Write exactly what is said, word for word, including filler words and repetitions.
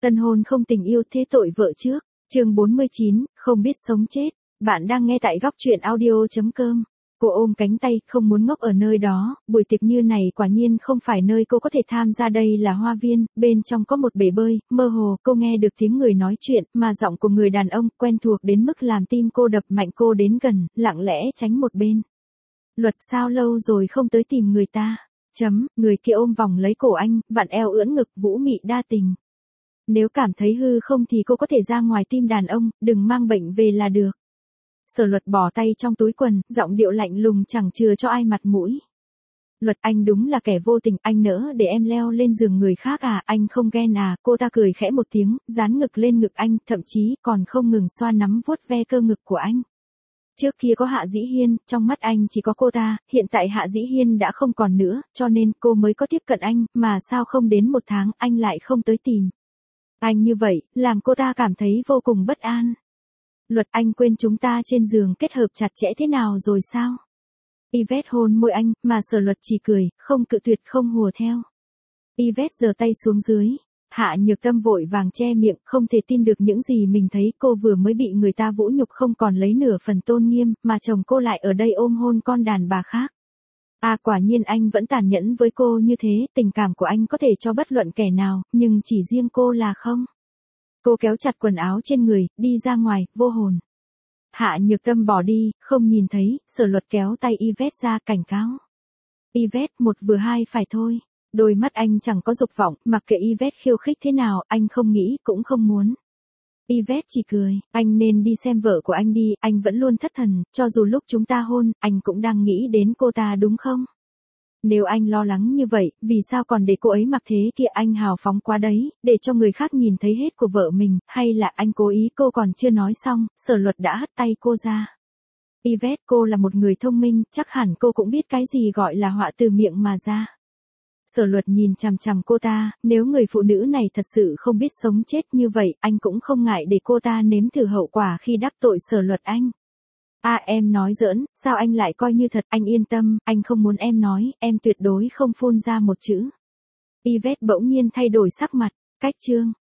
Tân hôn không tình yêu thế tội vợ trước. Chương bốn mươi chín, không biết sống chết. Bạn đang nghe tại góc truyện audio.com. Cô ôm cánh tay, không muốn ngốc ở nơi đó, buổi tiệc như này quả nhiên không phải nơi cô có thể tham gia, đây là hoa viên, bên trong có một bể bơi, mơ hồ cô nghe được tiếng người nói chuyện, mà giọng của người đàn ông quen thuộc đến mức làm tim cô đập mạnh. Cô đến gần, lặng lẽ tránh một bên. Luật, sao lâu rồi không tới tìm người ta? Chấm, người kia ôm vòng lấy cổ anh, vặn eo ưỡn ngực, vũ mị đa tình. Nếu cảm thấy hư không thì cô có thể ra ngoài tìm đàn ông, đừng mang bệnh về là được. Sở Luật bỏ tay trong túi quần, giọng điệu lạnh lùng chẳng chừa cho ai mặt mũi. Luật, anh đúng là kẻ vô tình, anh nỡ để em leo lên giường người khác à, anh không ghen à? Cô ta cười khẽ một tiếng, dán ngực lên ngực anh, thậm chí còn không ngừng xoa nắm vuốt ve cơ ngực của anh. Trước kia có Hạ Dĩ Hiên, trong mắt anh chỉ có cô ta, hiện tại Hạ Dĩ Hiên đã không còn nữa, cho nên cô mới có tiếp cận anh, mà sao không đến một tháng anh lại không tới tìm. Anh như vậy, làm cô ta cảm thấy vô cùng bất an. Luật, anh quên chúng ta trên giường kết hợp chặt chẽ thế nào rồi sao? Yvette hôn môi anh, mà Sở Luật chỉ cười, không cự tuyệt không hùa theo. Yvette giơ tay xuống dưới. Hạ Nhược Tâm vội vàng che miệng, không thể tin được những gì mình thấy. Cô vừa mới bị người ta vũ nhục không còn lấy nửa phần tôn nghiêm, mà chồng cô lại ở đây ôm hôn con đàn bà khác. À, quả nhiên anh vẫn tàn nhẫn với cô như thế, tình cảm của anh có thể cho bất luận kẻ nào, nhưng chỉ riêng cô là không. Cô kéo chặt quần áo trên người, đi ra ngoài, vô hồn. Hạ Nhược Tâm bỏ đi, không nhìn thấy. Sở Luật kéo tay Yvette ra, cảnh cáo. Yvette, một vừa hai phải thôi. Đôi mắt anh chẳng có dục vọng, mặc kệ Yvette khiêu khích thế nào, anh không nghĩ, cũng không muốn. Yvette chỉ cười, anh nên đi xem vợ của anh đi, anh vẫn luôn thất thần, cho dù lúc chúng ta hôn, anh cũng đang nghĩ đến cô ta đúng không? Nếu anh lo lắng như vậy, vì sao còn để cô ấy mặc thế kia? Anh hào phóng quá đấy, để cho người khác nhìn thấy hết của vợ mình, hay là anh cố ý? Cô còn chưa nói xong, Sở Luật đã hất tay cô ra. Yvette, cô là một người thông minh, chắc hẳn cô cũng biết cái gì gọi là họa từ miệng mà ra. Sở Luật nhìn chằm chằm cô ta, nếu người phụ nữ này thật sự không biết sống chết như vậy, anh cũng không ngại để cô ta nếm thử hậu quả khi đắc tội Sở Luật anh. À, em nói giỡn, sao anh lại coi như thật? Anh yên tâm, anh không muốn em nói, em tuyệt đối không phun ra một chữ. Yvette bỗng nhiên thay đổi sắc mặt. Cách chương